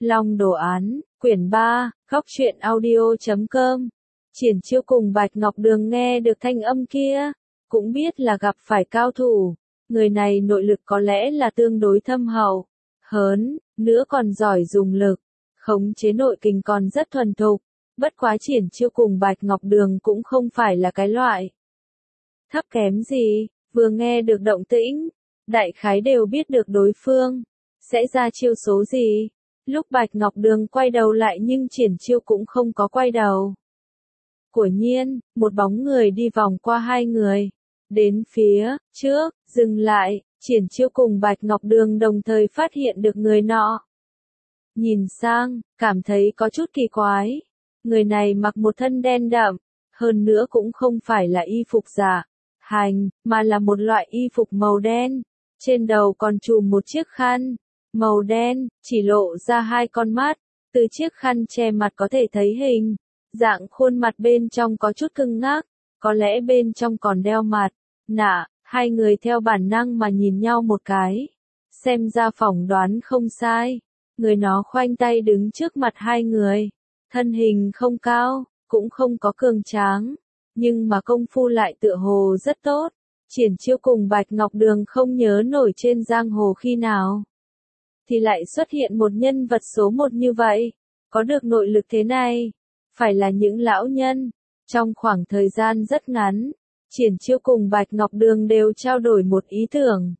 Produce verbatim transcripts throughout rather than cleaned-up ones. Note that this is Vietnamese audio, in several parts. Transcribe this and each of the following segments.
Long đồ án, quyển ba, góc truyện audio chấm com. Triển Chiêu cùng Bạch Ngọc Đường nghe được thanh âm kia, cũng biết là gặp phải cao thủ, người này nội lực có lẽ là tương đối thâm hậu, hớn, nữa còn giỏi dùng lực, khống chế nội kình còn rất thuần thục, bất quá Triển Chiêu cùng Bạch Ngọc Đường cũng không phải là cái loại thấp kém gì, vừa nghe được động tĩnh, đại khái đều biết được đối phương sẽ ra chiêu số gì. Lúc Bạch Ngọc Đường quay đầu lại nhưng Triển Chiêu cũng không có quay đầu. Quả nhiên, một bóng người đi vòng qua hai người, đến phía trước, dừng lại, Triển Chiêu cùng Bạch Ngọc Đường đồng thời phát hiện được người nọ. Nhìn sang, cảm thấy có chút kỳ quái. Người này mặc một thân đen đậm, hơn nữa cũng không phải là y phục giả, hành, mà là một loại y phục màu đen. Trên đầu còn trùm một chiếc khăn màu đen, chỉ lộ ra hai con mắt, từ chiếc khăn che mặt có thể thấy hình dạng khuôn mặt bên trong có chút cứng ngắc, có lẽ bên trong còn đeo mặt nạ. Hai người theo bản năng mà nhìn nhau một cái, xem ra phỏng đoán không sai. Người nó khoanh tay đứng trước mặt hai người, thân hình không cao, cũng không có cường tráng, nhưng mà công phu lại tựa hồ rất tốt. Triển Chiêu cùng Bạch Ngọc Đường không nhớ nổi trên giang hồ khi nào thì lại xuất hiện một nhân vật số một như vậy, có được nội lực thế này, phải là những lão nhân. Trong khoảng thời gian rất ngắn, Triển Chiêu cùng Bạch Ngọc Đường đều trao đổi một ý tưởng.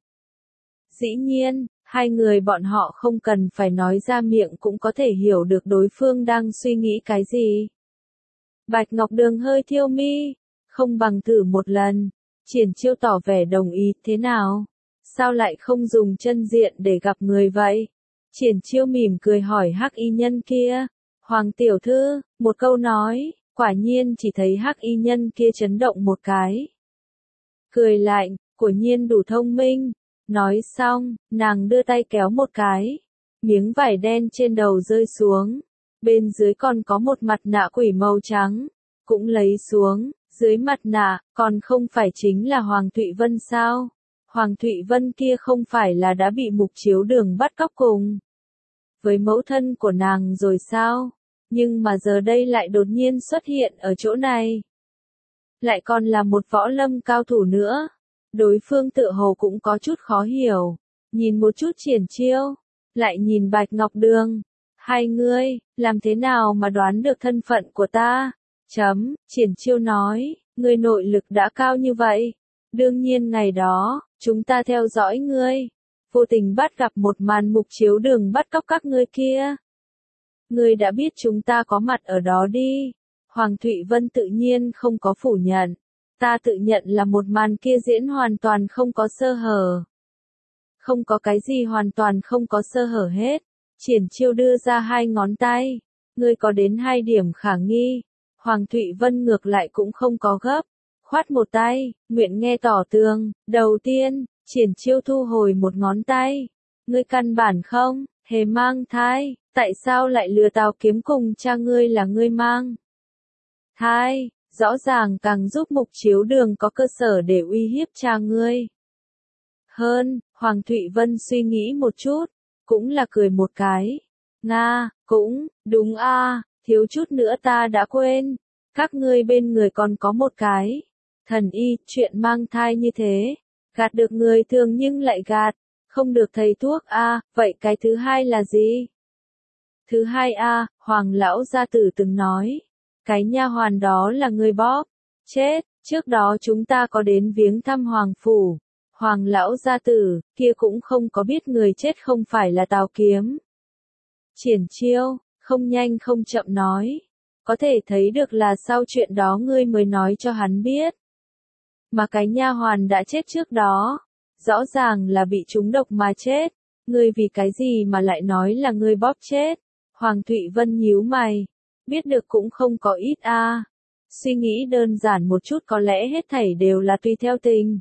Dĩ nhiên, hai người bọn họ không cần phải nói ra miệng cũng có thể hiểu được đối phương đang suy nghĩ cái gì. Bạch Ngọc Đường hơi thiêu mi, không bằng thử một lần. Triển Chiêu tỏ vẻ đồng ý, thế nào? Sao lại không dùng chân diện để gặp người vậy? Triển Chiêu mỉm cười hỏi hắc y nhân kia. Hoàng tiểu thư, một câu nói, quả nhiên chỉ thấy hắc y nhân kia chấn động một cái. Cười lạnh, quả nhiên đủ thông minh. Nói xong, nàng đưa tay kéo một cái. Miếng vải đen trên đầu rơi xuống. Bên dưới còn có một mặt nạ quỷ màu trắng. Cũng lấy xuống, dưới mặt nạ, còn không phải chính là Hoàng Thụy Vân sao? Hoàng Thụy Vân kia không phải là đã bị Mục Chiếu Đường bắt cóc cùng với mẫu thân của nàng rồi sao? Nhưng mà giờ đây lại đột nhiên xuất hiện ở chỗ này. Lại còn là một võ lâm cao thủ nữa. Đối phương tựa hồ cũng có chút khó hiểu. Nhìn một chút Triển Chiêu, lại nhìn Bạch Ngọc Đường. Hai ngươi, làm thế nào mà đoán được thân phận của ta? Chấm, Triển Chiêu nói, ngươi nội lực đã cao như vậy. Đương nhiên ngày đó, chúng ta theo dõi ngươi, vô tình bắt gặp một màn Mục Chiếu Đường bắt cóc các ngươi kia. Ngươi đã biết chúng ta có mặt ở đó đi. Hoàng Thụy Vân tự nhiên không có phủ nhận. Ta tự nhận là một màn kia diễn hoàn toàn không có sơ hở. Không có cái gì hoàn toàn không có sơ hở hết. Triển Chiêu đưa ra hai ngón tay. Ngươi có đến hai điểm khả nghi. Hoàng Thụy Vân ngược lại cũng không có gấp. Khoát một tay, nguyện nghe tỏ tường. Đầu tiên, Triển Chiêu thu hồi một ngón tay. Ngươi căn bản không hề mang thai. Tại sao lại lừa Tào Kiếm cùng cha ngươi là ngươi mang thai? Rõ ràng càng giúp Mục Chiếu Đường có cơ sở để uy hiếp cha ngươi. Hơn, Hoàng Thụy Vân suy nghĩ một chút, cũng là cười một cái. Nga, cũng, đúng a, thiếu chút nữa ta đã quên. Các ngươi bên người còn có một cái thần y, chuyện mang thai như thế, gạt được người thường nhưng lại gạt, không được thầy thuốc a, vậy cái thứ hai là gì? Thứ hai a, Hoàng lão gia tử từng nói, cái nha hoàn đó là người bóp chết, trước đó chúng ta có đến viếng thăm Hoàng phủ. Hoàng lão gia tử kia cũng không có biết người chết không phải là Tào Kiếm. Triển Chiêu không nhanh không chậm nói, có thể thấy được là sau chuyện đó ngươi mới nói cho hắn biết. Mà cái nha hoàn đã chết trước đó, rõ ràng là bị trúng độc mà chết, ngươi vì cái gì mà lại nói là ngươi bóp chết? Hoàng Thụy Vân nhíu mày, biết được cũng không có ít a. À. Suy nghĩ đơn giản một chút có lẽ hết thảy đều là tùy theo tình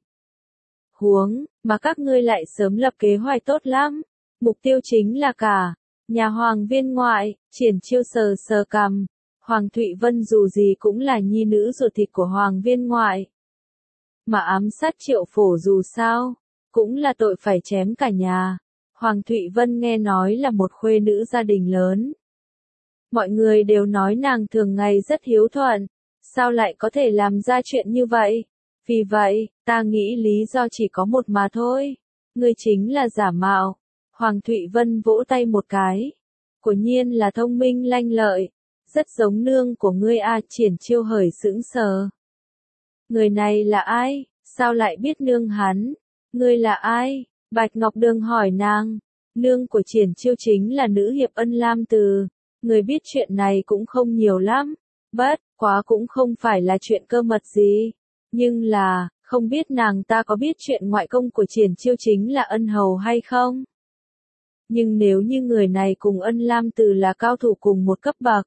huống, mà các ngươi lại sớm lập kế hoạch tốt lắm. Mục tiêu chính là cả nhà Hoàng viên ngoại. Triển Chiêu sờ sờ cằm. Hoàng Thụy Vân dù gì cũng là nhi nữ ruột thịt của Hoàng viên ngoại. Mà ám sát Triệu Phổ dù sao, cũng là tội phải chém cả nhà. Hoàng Thụy Vân nghe nói là một khuê nữ gia đình lớn. Mọi người đều nói nàng thường ngày rất hiếu thuận, sao lại có thể làm ra chuyện như vậy? Vì vậy, ta nghĩ lý do chỉ có một mà thôi. Ngươi chính là giả mạo. Hoàng Thụy Vân vỗ tay một cái. Quả nhiên là thông minh lanh lợi. Rất giống nương của ngươi a. Triển Chiêu hởi sững sờ. Người này là ai? Sao lại biết nương hắn? Ngươi là ai? Bạch Ngọc Đường hỏi nàng. Nương của Triển Chiêu chính là nữ hiệp Ân Lam Từ. Người biết chuyện này cũng không nhiều lắm. Bất quá cũng không phải là chuyện cơ mật gì. Nhưng là, không biết nàng ta có biết chuyện ngoại công của Triển Chiêu chính là Ân Hầu hay không? Nhưng nếu như người này cùng Ân Lam Từ là cao thủ cùng một cấp bậc,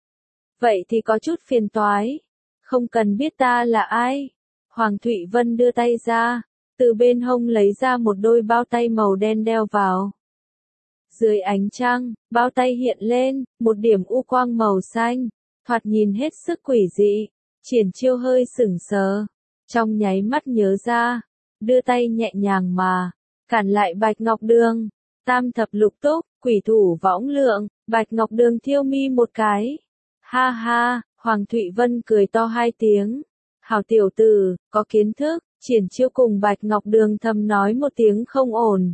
vậy thì có chút phiền toái. Không cần biết ta là ai. Hoàng Thụy Vân đưa tay ra, từ bên hông lấy ra một đôi bao tay màu đen đeo vào. Dưới ánh trăng, bao tay hiện lên, một điểm u quang màu xanh, thoạt nhìn hết sức quỷ dị. Triển Chiêu hơi sững sờ, trong nháy mắt nhớ ra, đưa tay nhẹ nhàng mà, cản lại Bạch Ngọc Đường. Tam thập lục túc, quỷ thủ võng lượng, Bạch Ngọc Đường thiêu mi một cái. Ha ha, Hoàng Thụy Vân cười to hai tiếng. Hảo tiểu tử, có kiến thức. Triển Chiêu cùng Bạch Ngọc Đường thầm nói một tiếng không ổn.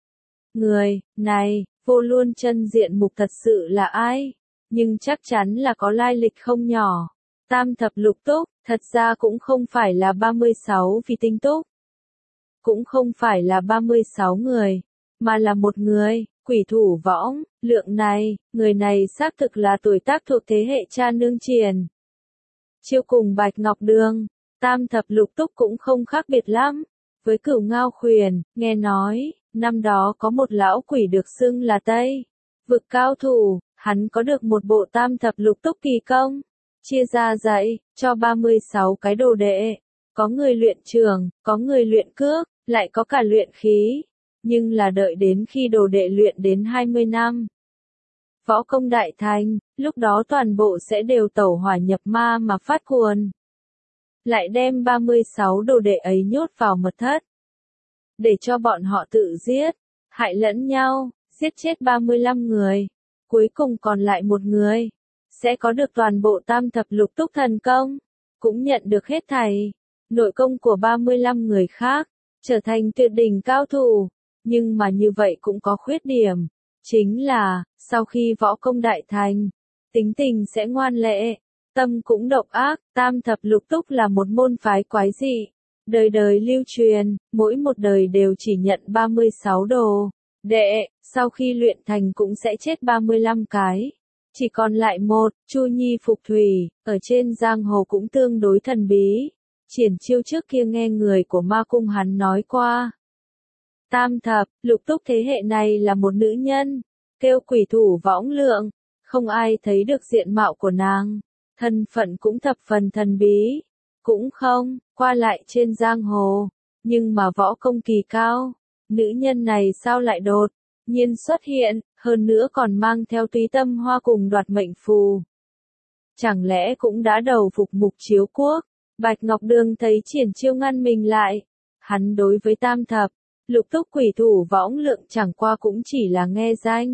Người này, vô luôn chân diện mục thật sự là ai? Nhưng chắc chắn là có lai lịch không nhỏ. Tam thập lục túc, thật ra cũng không phải là ba mươi sáu vì tinh túc. Cũng không phải là ba mươi sáu người, mà là một người, quỷ thủ võng, lượng này, người này xác thực là tuổi tác thuộc thế hệ cha nương Triển Chiêu cùng Bạch Ngọc Đường. Tam thập lục túc cũng không khác biệt lắm. Với Cửu Ngao Khuyển, nghe nói, năm đó có một lão quỷ được xưng là Tây Vực cao thủ, hắn có được một bộ tam thập lục túc kỳ công. Chia ra dạy, cho ba mươi sáu cái đồ đệ. Có người luyện trường, có người luyện cước, lại có cả luyện khí. Nhưng là đợi đến khi đồ đệ luyện đến hai mươi năm. Võ công đại thành, lúc đó toàn bộ sẽ đều tẩu hỏa nhập ma mà phát cuồng. Lại đem ba mươi sáu đồ đệ ấy nhốt vào mật thất. Để cho bọn họ tự giết, hại lẫn nhau, giết chết ba mươi lăm người. Cuối cùng còn lại một người, sẽ có được toàn bộ tam thập lục túc thần công, cũng nhận được hết thảy. Nội công của ba mươi lăm người khác, trở thành tuyệt đỉnh cao thủ. Nhưng mà như vậy cũng có khuyết điểm. Chính là, sau khi võ công đại thành, tính tình sẽ ngoan lệ. Tâm cũng độc ác. Tam thập lục túc là một môn phái quái dị, đời đời lưu truyền, mỗi một đời đều chỉ nhận ba mươi sáu đồ đệ, sau khi luyện thành cũng sẽ chết ba mươi lăm cái. Chỉ còn lại một, Chu Nhi Phục Thủy, ở trên giang hồ cũng tương đối thần bí. Triển Chiêu trước kia nghe người của Ma Cung hắn nói qua. Tam thập lục túc thế hệ này là một nữ nhân, kêu quỷ thủ võng lượng, không ai thấy được diện mạo của nàng. Thân phận cũng thập phần thần bí, cũng không, qua lại trên giang hồ, nhưng mà võ công kỳ cao. Nữ nhân này sao lại đột nhiên xuất hiện, hơn nữa còn mang theo túy tâm hoa cùng đoạt mệnh phù. Chẳng lẽ cũng đã đầu phục Mục Chiếu Quốc? Bạch Ngọc Đường thấy Triển Chiêu ngăn mình lại. Hắn đối với tam thập lục túc quỷ thủ võng lượng chẳng qua cũng chỉ là nghe danh.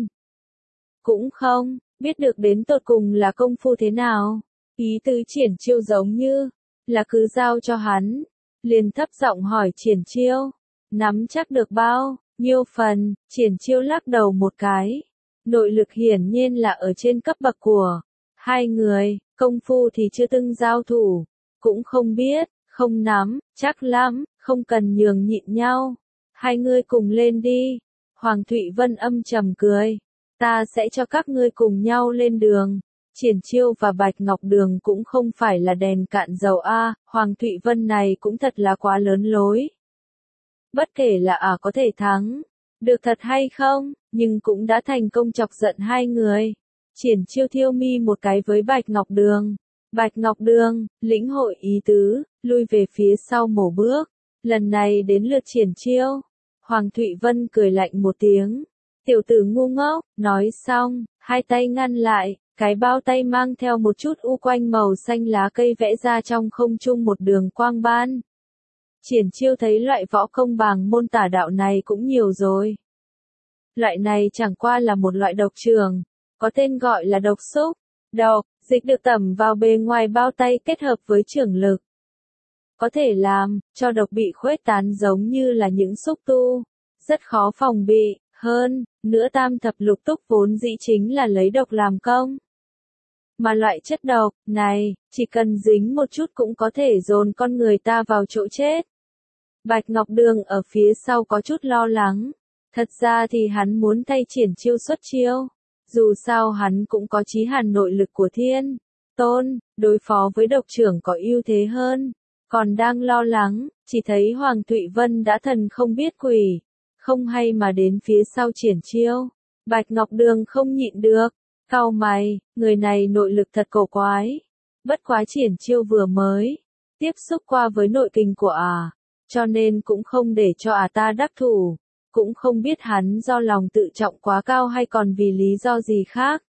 Cũng không biết được đến tột cùng là công phu thế nào. Ý tứ Triển Chiêu giống như là cứ giao cho hắn. Liền thấp giọng hỏi Triển Chiêu, nắm chắc được bao nhiêu phần? Triển Chiêu lắc đầu một cái. Nội lực hiển nhiên là ở trên cấp bậc của hai người, công phu thì chưa từng giao thủ, cũng không biết, không nắm chắc lắm, không cần nhường nhịn nhau. Hai ngươi cùng lên đi. Hoàng Thụy Vân âm trầm cười. Ta sẽ cho các ngươi cùng nhau lên đường. Triển Chiêu và Bạch Ngọc Đường cũng không phải là đèn cạn dầu a. Hoàng Thụy Vân này cũng thật là quá lớn lối. Bất kể là à có thể thắng được thật hay không, nhưng cũng đã thành công chọc giận hai người. Triển Chiêu thiêu mi một cái với Bạch Ngọc Đường. Bạch Ngọc Đường, lĩnh hội ý tứ, lui về phía sau một bước. Lần này đến lượt Triển Chiêu. Hoàng Thụy Vân cười lạnh một tiếng. Tiểu tử ngu ngốc, nói xong, hai tay ngăn lại, cái bao tay mang theo một chút u quanh màu xanh lá cây vẽ ra trong không trung một đường quang ban. Triển Chiêu thấy loại võ công bàng môn tả đạo này cũng nhiều rồi. Loại này chẳng qua là một loại độc trường, có tên gọi là độc xúc. Độc, dịch được tẩm vào bề ngoài bao tay kết hợp với chưởng lực. Có thể làm cho độc bị khuếch tán giống như là những xúc tu, rất khó phòng bị. Hơn nữa tam thập lục túc vốn dĩ chính là lấy độc làm công. Mà loại chất độc này, chỉ cần dính một chút cũng có thể dồn con người ta vào chỗ chết. Bạch Ngọc Đường ở phía sau có chút lo lắng. Thật ra thì hắn muốn thay Triển Chiêu xuất chiêu. Dù sao hắn cũng có chí hàn nội lực của thiên tôn, đối phó với độc trưởng có ưu thế hơn. Còn đang lo lắng, chỉ thấy Hoàng Thụy Vân đã thần không biết quỷ, không hay mà đến phía sau Triển Chiêu. Bạch Ngọc Đường không nhịn được, cau mày, người này nội lực thật cổ quái. Bất quá Triển Chiêu vừa mới tiếp xúc qua với nội kình của ả, cho nên cũng không để cho ả ta đắc thủ, cũng không biết hắn do lòng tự trọng quá cao hay còn vì lý do gì khác.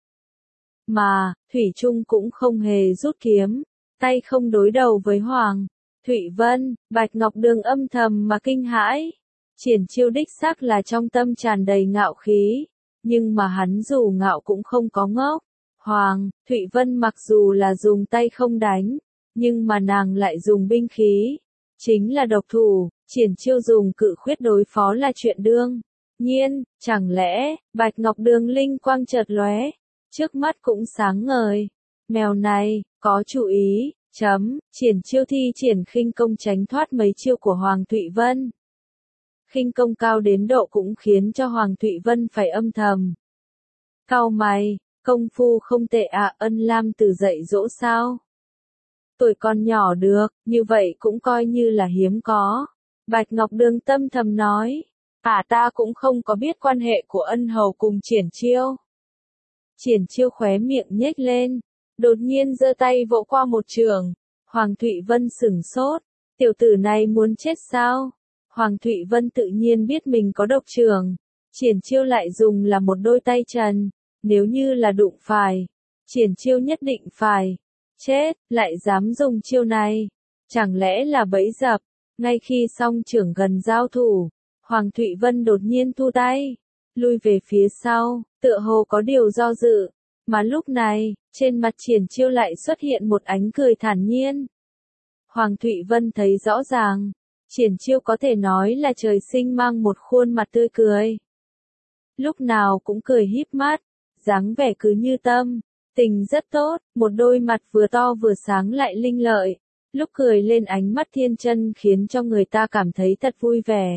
Mà, Thủy Trung cũng không hề rút kiếm, tay không đối đầu với Hoàng Thụy Vân. Bạch Ngọc Đường âm thầm mà kinh hãi. Triển Chiêu đích xác là trong tâm tràn đầy ngạo khí, nhưng mà hắn dù ngạo cũng không có ngốc. Hoàng Thụy Vân mặc dù là dùng tay không đánh, nhưng mà nàng lại dùng binh khí, chính là độc thủ. Triển Chiêu dùng cự khuyết đối phó là chuyện đương nhiên. Chẳng lẽ Bạch Ngọc Đường linh quang chợt lóe, trước mắt cũng sáng ngời. Mèo này có chủ ý. Chấm. Triển Chiêu thi triển khinh công tránh thoát mấy chiêu của Hoàng Thụy Vân. Khinh công cao đến độ cũng khiến cho Hoàng Thụy Vân phải âm thầm cau mày. Công phu không tệ ạ. Ân Lam Tử dạy dỗ sao? Tuổi còn nhỏ được, như vậy cũng coi như là hiếm có. Bạch Ngọc Đường tâm thầm nói. À ta cũng không có biết quan hệ của ân hầu cùng Triển Chiêu. Triển Chiêu khóe miệng nhếch lên, đột nhiên giơ tay vỗ qua một trường. Hoàng Thụy Vân sửng sốt. Tiểu tử này muốn chết sao? Hoàng Thụy Vân tự nhiên biết mình có độc trường. Triển Chiêu lại dùng là một đôi tay trần. Nếu như là đụng phải, Triển Chiêu nhất định phải chết, lại dám dùng chiêu này. Chẳng lẽ là bẫy dập? Ngay khi song trưởng gần giao thủ, Hoàng Thụy Vân đột nhiên thu tay, lui về phía sau, tựa hồ có điều do dự. Mà lúc này, trên mặt Triển Chiêu lại xuất hiện một ánh cười thản nhiên. Hoàng Thụy Vân thấy rõ ràng, Triển Chiêu có thể nói là trời sinh mang một khuôn mặt tươi cười. Lúc nào cũng cười híp mắt, dáng vẻ cứ như tâm tình rất tốt, một đôi mặt vừa to vừa sáng lại linh lợi. Lúc cười lên ánh mắt thiên chân khiến cho người ta cảm thấy thật vui vẻ,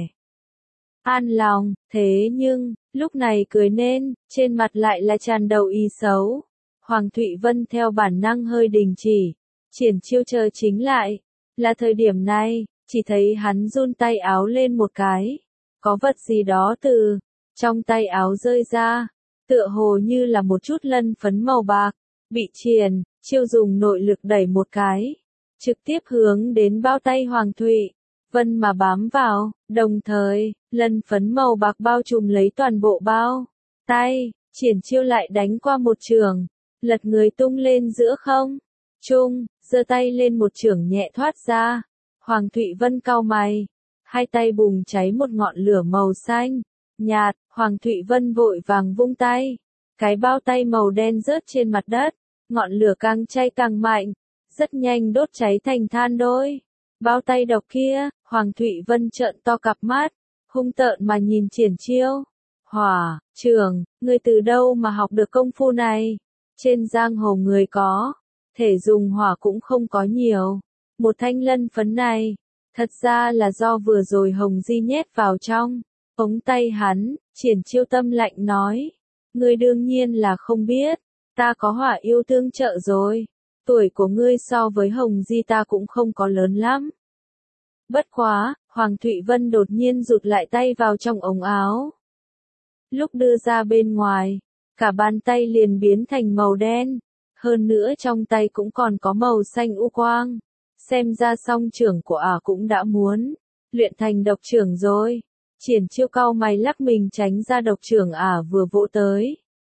an lòng. Thế nhưng, lúc này cười nên, trên mặt lại là tràn đầu ý xấu. Hoàng Thụy Vân theo bản năng hơi đình chỉ. Triển Chiêu chờ chính lại. Là thời điểm này, chỉ thấy hắn run tay áo lên một cái. Có vật gì đó từ trong tay áo rơi ra, tựa hồ như là một chút lân phấn màu bạc. Bị Triển Chiêu dùng nội lực đẩy một cái, trực tiếp hướng đến bao tay Hoàng Thụy Vân mà bám vào, đồng thời, lân phấn màu bạc bao trùm lấy toàn bộ bao tay. Triển Chiêu lại đánh qua một trường, lật người tung lên giữa không trung, giơ tay lên một chưởng nhẹ thoát ra. Hoàng Thụy Vân cau mày, hai tay bùng cháy một ngọn lửa màu xanh nhạt. Hoàng Thụy Vân vội vàng vung tay, cái bao tay màu đen rớt trên mặt đất, ngọn lửa càng cháy càng mạnh, rất nhanh đốt cháy thành than đôi. Bao tay độc kia. Hoàng Thụy Vân trợn to cặp mắt, hung tợn mà nhìn Triển Chiêu. Hỏa trường, ngươi từ đâu mà học được công phu này? Trên giang hồ người có thể dùng hỏa cũng không có nhiều. Một thanh lân phấn này, thật ra là do vừa rồi Hồng Di nhét vào trong ống tay hắn. Triển Chiêu tâm lạnh nói. Ngươi đương nhiên là không biết, ta có hỏa yêu tương trợ rồi. Tuổi của ngươi so với Hồng Di ta cũng không có lớn lắm. Bất quá, Hoàng Thụy Vân đột nhiên rụt lại tay vào trong ống áo. Lúc đưa ra bên ngoài, cả bàn tay liền biến thành màu đen. Hơn nữa trong tay cũng còn có màu xanh u quang. Xem ra song trưởng của ả cũng đã muốn luyện thành độc trưởng rồi. Triển Chiêu cau mày lắc mình tránh ra độc trưởng ả vừa vỗ tới.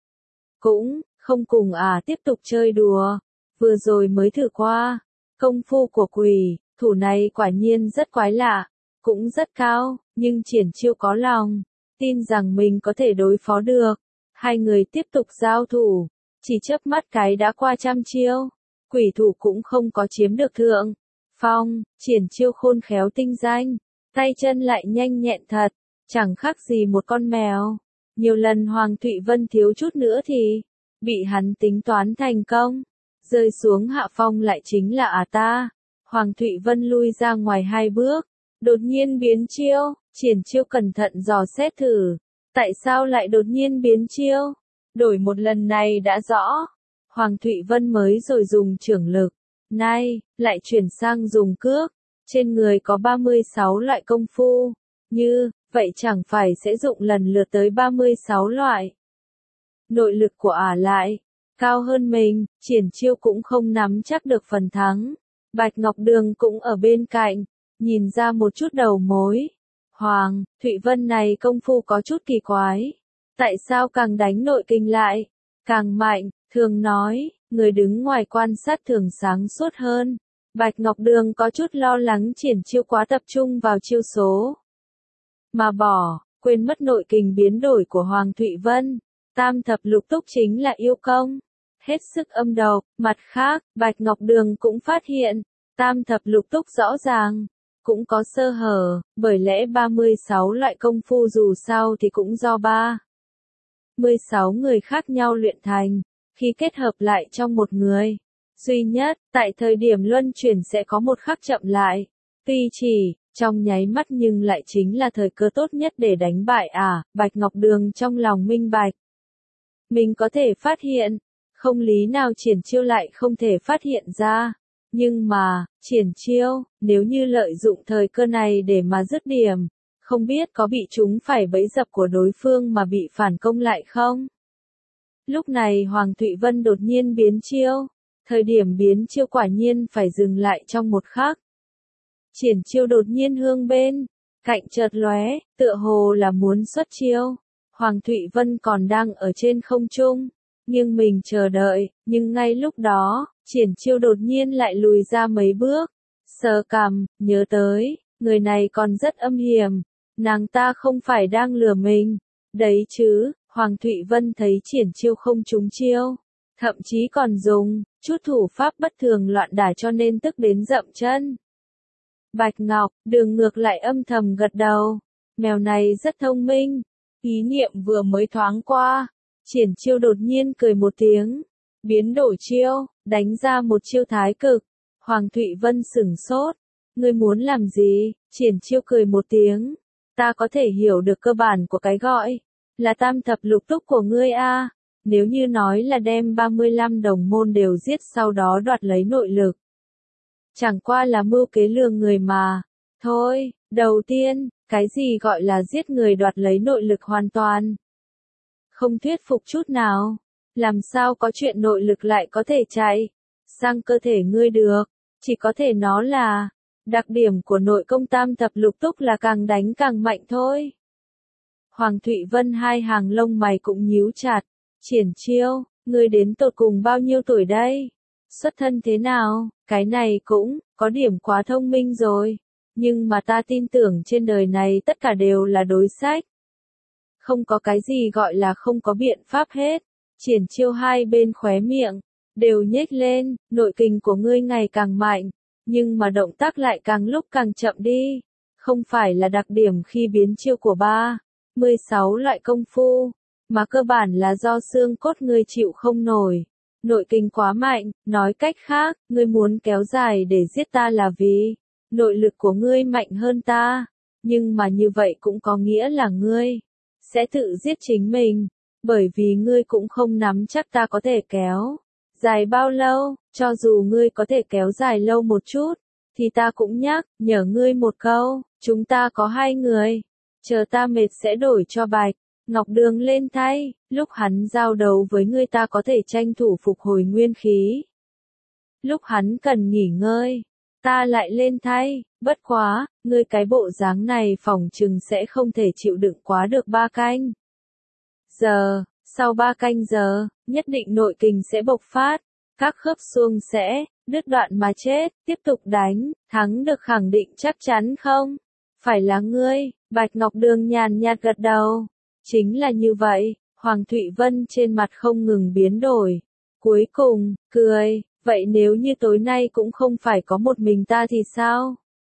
Cũng không cùng ả tiếp tục chơi đùa. Vừa rồi mới thử qua công phu của quỷ thủ này quả nhiên rất quái lạ, cũng rất cao, nhưng Triển Chiêu có lòng tin rằng mình có thể đối phó được. Hai người tiếp tục giao thủ, chỉ chớp mắt cái đã qua trăm chiêu, quỷ thủ cũng không có chiếm được thượng phong, triển chiêu khôn khéo tinh danh, tay chân lại nhanh nhẹn thật, chẳng khác gì một con mèo. Nhiều lần Hoàng Thụy Vân thiếu chút nữa thì bị hắn tính toán thành công, rơi xuống hạ phong lại chính là à ta. Hoàng Thụy Vân lui ra ngoài hai bước, đột nhiên biến chiêu, triển chiêu cẩn thận dò xét thử, tại sao lại đột nhiên biến chiêu? Đổi một lần này đã rõ. Hoàng Thụy Vân mới rồi dùng trưởng lực, nay lại chuyển sang dùng cước, trên người có ba mươi sáu loại công phu, như vậy chẳng phải sẽ dụng lần lượt tới ba mươi sáu loại. Nội lực của ả lại cao hơn mình, triển chiêu cũng không nắm chắc được phần thắng. Bạch Ngọc Đường cũng ở bên cạnh, nhìn ra một chút đầu mối. Hoàng Thụy Vân này công phu có chút kỳ quái. Tại sao càng đánh nội kinh lại càng mạnh? Thường nói, người đứng ngoài quan sát thường sáng suốt hơn. Bạch Ngọc Đường có chút lo lắng triển chiêu quá tập trung vào chiêu số, mà bỏ, quên mất nội kình biến đổi của Hoàng Thụy Vân. Tam thập lục túc chính là yêu công, hết sức âm độc. Mặt khác, Bạch Ngọc Đường cũng phát hiện, tam thập lục túc rõ ràng cũng có sơ hở, bởi lẽ ba mươi sáu loại công phu dù sao thì cũng do ba mươi sáu người khác nhau luyện thành, khi kết hợp lại trong một người duy nhất, tại thời điểm luân chuyển sẽ có một khắc chậm lại, tuy chỉ trong nháy mắt nhưng lại chính là thời cơ tốt nhất để đánh bại à. Bạch Ngọc Đường trong lòng minh bạch, mình có thể phát hiện, không lý nào triển chiêu lại không thể phát hiện ra. Nhưng mà, triển chiêu, nếu như lợi dụng thời cơ này để mà dứt điểm, không biết có bị chúng phải bẫy dập của đối phương mà bị phản công lại không? Lúc này Hoàng Thụy Vân đột nhiên biến chiêu, thời điểm biến chiêu quả nhiên phải dừng lại trong một khắc. Triển chiêu đột nhiên hương bên cạnh chợt lóe, tựa hồ là muốn xuất chiêu. Hoàng Thụy Vân còn đang ở trên không trung, nhưng mình chờ đợi, nhưng ngay lúc đó, triển chiêu đột nhiên lại lùi ra mấy bước, sờ cằm, nhớ tới, người này còn rất âm hiểm, nàng ta không phải đang lừa mình, đấy chứ. Hoàng Thụy Vân thấy triển chiêu không trúng chiêu, thậm chí còn dùng chút thủ pháp bất thường loạn đả cho nên tức đến dậm chân. Bạch Ngọc Đường ngược lại âm thầm gật đầu, mèo này rất thông minh. Ý niệm vừa mới thoáng qua, triển chiêu đột nhiên cười một tiếng, biến đổi chiêu, đánh ra một chiêu thái cực. Hoàng Thụy Vân sửng sốt, ngươi muốn làm gì? Triển chiêu cười một tiếng, ta có thể hiểu được cơ bản của cái gọi là tam thập lục túc của ngươi a. Nếu như nói là đem ba mươi lăm đồng môn đều giết sau đó đoạt lấy nội lực, chẳng qua là mưu kế lừa người mà. Thôi, đầu tiên, cái gì gọi là giết người đoạt lấy nội lực hoàn toàn không thuyết phục chút nào. Làm sao có chuyện nội lực lại có thể chạy sang cơ thể ngươi được? Chỉ có thể nó là đặc điểm của nội công tam thập lục túc là càng đánh càng mạnh thôi. Hoàng Thụy Vân hai hàng lông mày cũng nhíu chặt. Triển chiêu, ngươi đến tột cùng bao nhiêu tuổi đây? Xuất thân thế nào? Cái này cũng có điểm quá thông minh rồi. Nhưng mà ta tin tưởng trên đời này tất cả đều là đối sách. Không có cái gì gọi là không có biện pháp hết. Triển chiêu hai bên khóe miệng đều nhếch lên, nội kình của ngươi ngày càng mạnh, nhưng mà động tác lại càng lúc càng chậm đi. Không phải là đặc điểm khi biến chiêu của ba mươi sáu loại công phu, mà cơ bản là do xương cốt ngươi chịu không nổi. Nội kình quá mạnh, nói cách khác, ngươi muốn kéo dài để giết ta là vì nội lực của ngươi mạnh hơn ta. Nhưng mà như vậy cũng có nghĩa là ngươi sẽ tự giết chính mình, bởi vì ngươi cũng không nắm chắc ta có thể kéo dài bao lâu. Cho dù ngươi có thể kéo dài lâu một chút, thì ta cũng nhắc nhở ngươi một câu, chúng ta có hai người, chờ ta mệt sẽ đổi cho Bạch Ngọc Đường lên thay. Lúc hắn giao đấu với ngươi ta có thể tranh thủ phục hồi nguyên khí, lúc hắn cần nghỉ ngơi, ta lại lên thay. Bất quá, ngươi cái bộ dáng này phỏng chừng sẽ không thể chịu đựng quá được ba canh giờ. Sau ba canh giờ, nhất định nội kình sẽ bộc phát, các khớp xương sẽ đứt đoạn mà chết. Tiếp tục đánh, thắng được khẳng định chắc chắn không? Phải là ngươi. Bạch Ngọc Đường nhàn nhạt gật đầu. Chính là như vậy, Hoàng Thụy Vân trên mặt không ngừng biến đổi. Cuối cùng, cười, vậy nếu như tối nay cũng không phải có một mình ta thì sao?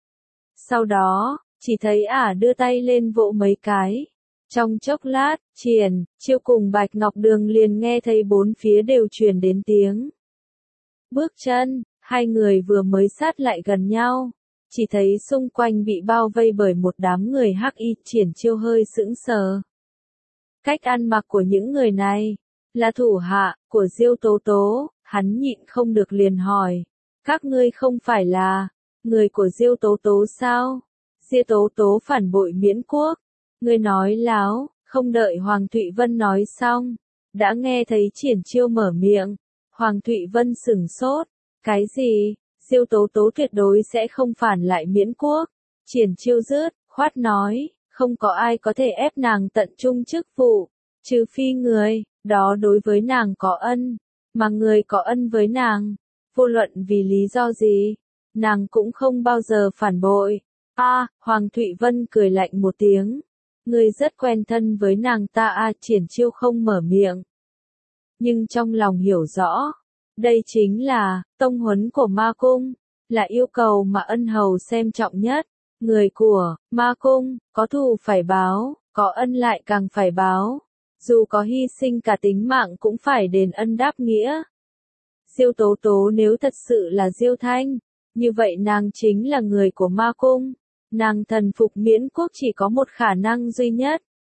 Sau đó, chỉ thấy ả đưa tay lên vỗ mấy cái. Trong chốc lát, Triển, Chiêu cùng Bạch Ngọc Đường liền nghe thấy bốn phía đều truyền đến tiếng bước chân, hai người vừa mới sát lại gần nhau. Chỉ thấy xung quanh bị bao vây bởi một đám người hắc y. Triển Chiêu hơi sững sờ. Cách ăn mặc của những người này là thủ hạ của Diêu Tố Tố, hắn nhịn không được liền hỏi, các ngươi không phải là người của Diêu Tố Tố sao? Diêu Tố Tố phản bội Miễn Quốc, ngươi nói láo. Không đợi Hoàng Thụy Vân nói xong, đã nghe thấy Triển Chiêu mở miệng. Hoàng Thụy Vân sửng sốt, cái gì? Diêu Tố Tố tuyệt đối sẽ không phản lại Miễn Quốc. Triển Chiêu rứt khoát nói, không có ai có thể ép nàng tận trung chức vụ, trừ phi người đó đối với nàng có ân, mà người có ân với nàng, vô luận vì lý do gì, nàng cũng không bao giờ phản bội. A, à, Hoàng Thụy Vân cười lạnh một tiếng, ngươi rất quen thân với nàng ta a. À, Triển Chiêu không mở miệng, nhưng trong lòng hiểu rõ, đây chính là tông huấn của ma cung, là yêu cầu mà ân hầu xem trọng nhất. Người của ma cung, có thù phải báo, có ân lại càng phải báo. Dù có hy sinh cả tính mạng cũng phải đền ân đáp nghĩa. Diêu Tố Tố nếu thật sự là Diêu Thanh, như vậy nàng chính là người của ma cung. Nàng thần phục Miễn Quốc chỉ có một khả năng duy nhất.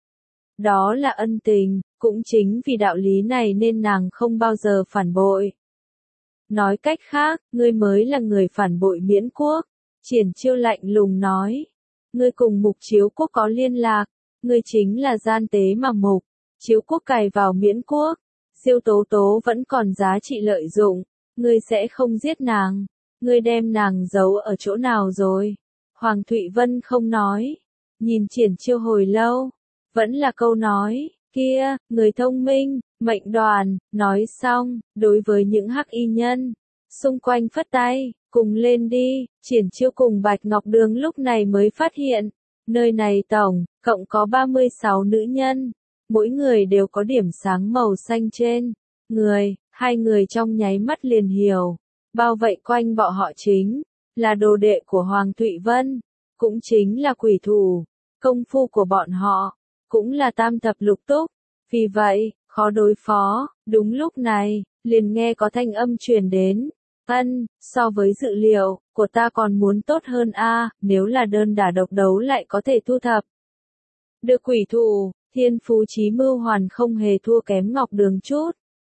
Đó là ân tình, cũng chính vì đạo lý này nên nàng không bao giờ phản bội. Nói cách khác, ngươi mới là người phản bội Miễn Quốc. Triển Chiêu lạnh lùng nói, ngươi cùng Mục Chiếu Quốc có liên lạc, ngươi chính là gian tế mà Mục Chiếu Quốc cài vào Miễn Quốc. Diêu Tố Tố vẫn còn giá trị lợi dụng, ngươi sẽ không giết nàng, ngươi đem nàng giấu ở chỗ nào rồi? Hoàng Thụy Vân không nói, nhìn Triển Chiêu hồi lâu, vẫn là câu nói kia, người thông minh, mệnh đoàn. Nói xong, đối với những hắc y nhân xung quanh phất tay, cùng lên đi. Triển Chiêu cùng Bạch Ngọc Đường lúc này mới phát hiện, nơi này tổng cộng có ba mươi sáu nữ nhân, mỗi người đều có điểm sáng màu xanh trên người. Hai người trong nháy mắt liền hiểu, bao vậy quanh bọn họ chính là đồ đệ của Hoàng Thụy Vân, cũng chính là quỷ thủ. Công phu của bọn họ cũng là tam thập lục túc, vì vậy khó đối phó. Đúng lúc này, liền nghe có thanh âm truyền đến. Ân, so với dự liệu của ta còn muốn tốt hơn a, à, nếu là đơn đả độc đấu lại có thể thu thập được quỷ thủ, thiên phú chí mưu hoàn không hề thua kém Ngọc Đường chút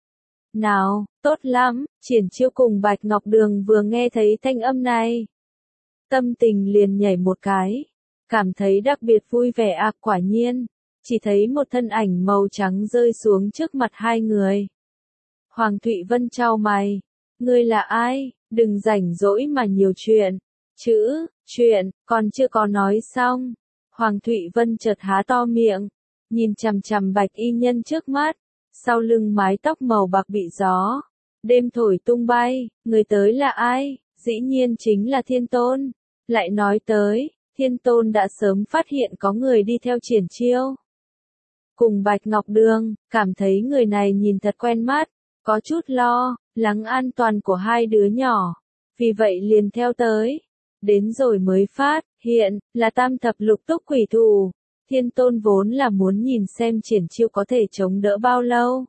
nào. Tốt lắm. Triển Chiêu cùng Bạch Ngọc Đường vừa nghe thấy thanh âm này, tâm tình liền nhảy một cái, cảm thấy đặc biệt vui vẻ à. Quả nhiên, chỉ thấy một thân ảnh màu trắng rơi xuống trước mặt hai người. Hoàng Thụy Vân chau mày, ngươi là ai? Đừng rảnh rỗi mà nhiều chuyện. Chữ, chuyện, còn chưa có nói xong. Hoàng Thụy Vân chợt há to miệng, nhìn chằm chằm Bạch y nhân trước mắt, sau lưng mái tóc màu bạc bị gió đêm thổi tung bay. Người tới là ai? Dĩ nhiên chính là Thiên Tôn. Lại nói tới, Thiên Tôn đã sớm phát hiện có người đi theo Triển Chiêu cùng Bạch Ngọc Đường, cảm thấy người này nhìn thật quen mắt, có chút lo lắng an toàn của hai đứa nhỏ, vì vậy liền theo tới. Đến rồi mới phát hiện là tam thập lục túc quỷ thủ. Thiên Tôn vốn là muốn nhìn xem Triển Chiêu có thể chống đỡ bao lâu.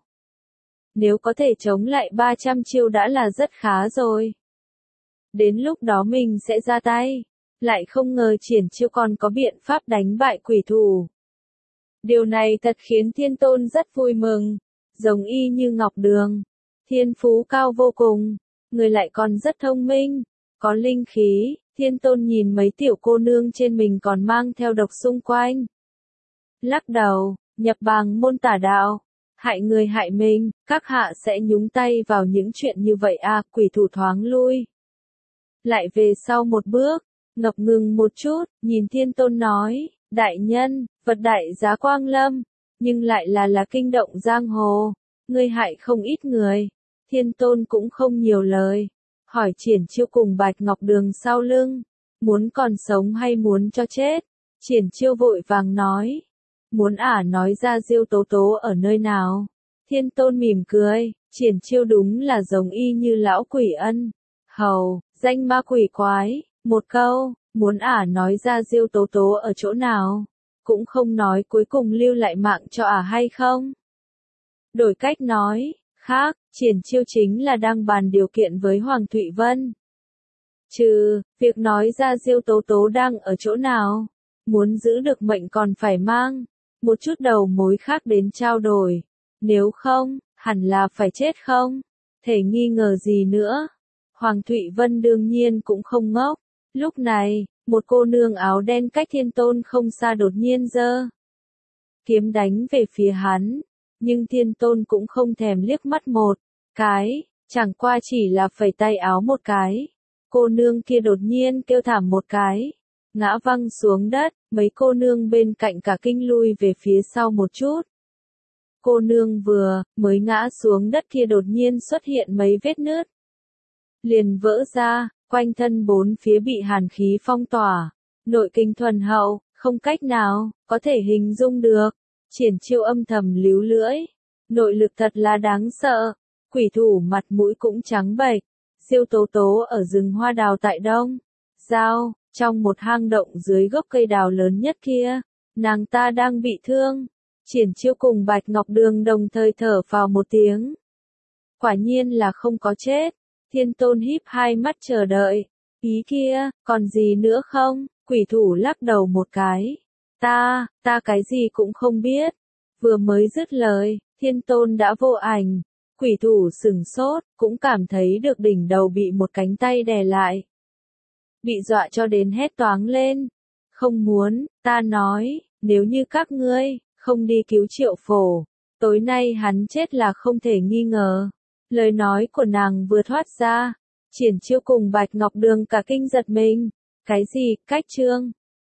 Nếu có thể chống lại ba trăm chiêu đã là rất khá rồi. Đến lúc đó mình sẽ ra tay. Lại không ngờ Triển Chiêu còn có biện pháp đánh bại quỷ thủ. Điều này thật khiến Thiên Tôn rất vui mừng. Giống y như Ngọc Đường, thiên phú cao vô cùng, người lại còn rất thông minh, có linh khí. Thiên Tôn nhìn mấy tiểu cô nương trên mình còn mang theo độc xung quanh, lắc đầu, nhập bàng môn tà đạo, hại người hại mình, các hạ sẽ nhúng tay vào những chuyện như vậy à? Quỷ thủ thoáng lui lại về sau một bước, ngập ngừng một chút, nhìn Thiên Tôn nói, đại nhân, vật đại giá quang lâm, nhưng lại là là kinh động giang hồ, ngươi hại không ít người. Thiên Tôn cũng không nhiều lời, hỏi Triển Chiêu cùng Bạch Ngọc Đường sau lưng, muốn còn sống hay muốn cho chết. Triển Chiêu vội vàng nói. Muốn ả nói ra Diêu Tố Tố ở nơi nào? Thiên Tôn mỉm cười, Triển Chiêu đúng là giống y như lão quỷ ân. Hầu, danh ma quỷ quái, một câu, muốn ả nói ra Diêu Tố Tố ở chỗ nào? Cũng không nói cuối cùng lưu lại mạng cho ả hay không? Đổi cách nói, khác, Triển Chiêu chính là đang bàn điều kiện với Hoàng Thụy Vân. Trừ, việc nói ra Diêu Tố Tố đang ở chỗ nào, muốn giữ được mệnh còn phải mang một chút đầu mối khác đến trao đổi. Nếu không, hẳn là phải chết không? Thể nghi ngờ gì nữa? Hoàng Thụy Vân đương nhiên cũng không ngốc. Lúc này, một cô nương áo đen cách Thiên Tôn không xa đột nhiên giơ kiếm đánh về phía hắn. Nhưng Thiên Tôn cũng không thèm liếc mắt một cái, chẳng qua chỉ là phẩy tay áo một cái. Cô nương kia đột nhiên kêu thảm một cái, ngã văng xuống đất, mấy cô nương bên cạnh cả kinh lui về phía sau một chút. Cô nương vừa mới ngã xuống đất kia đột nhiên xuất hiện mấy vết nứt, liền vỡ ra, quanh thân bốn phía bị hàn khí phong tỏa, nội kinh thuần hậu, không cách nào có thể hình dung được. Triển Chiêu âm thầm líu lưỡi, nội lực thật là đáng sợ. Quỷ thủ mặt mũi cũng trắng bệch. Diêu Tố Tố ở rừng hoa đào tại Đông Giao, trong một hang động dưới gốc cây đào lớn nhất kia, nàng ta đang bị thương. Triển Chiêu cùng Bạch Ngọc Đường đồng thời thở phào một tiếng. Quả nhiên là không có chết. Thiên Tôn híp hai mắt chờ đợi. Ý kia, còn gì nữa không? Quỷ thủ lắc đầu một cái. Ta, ta cái gì cũng không biết. Vừa mới dứt lời, Thiên Tôn đã vô ảnh. Quỷ thủ sừng sốt, cũng cảm thấy được đỉnh đầu bị một cánh tay đè lại. Bị dọa cho đến hét toáng lên. Không muốn, ta nói, nếu như các ngươi không đi cứu Triệu Phổ, tối nay hắn chết là không thể nghi ngờ. Lời nói của nàng vừa thoát ra, Triển Chiêu cùng Bạch Ngọc Đường cả kinh giật mình. Cái gì, cách trương?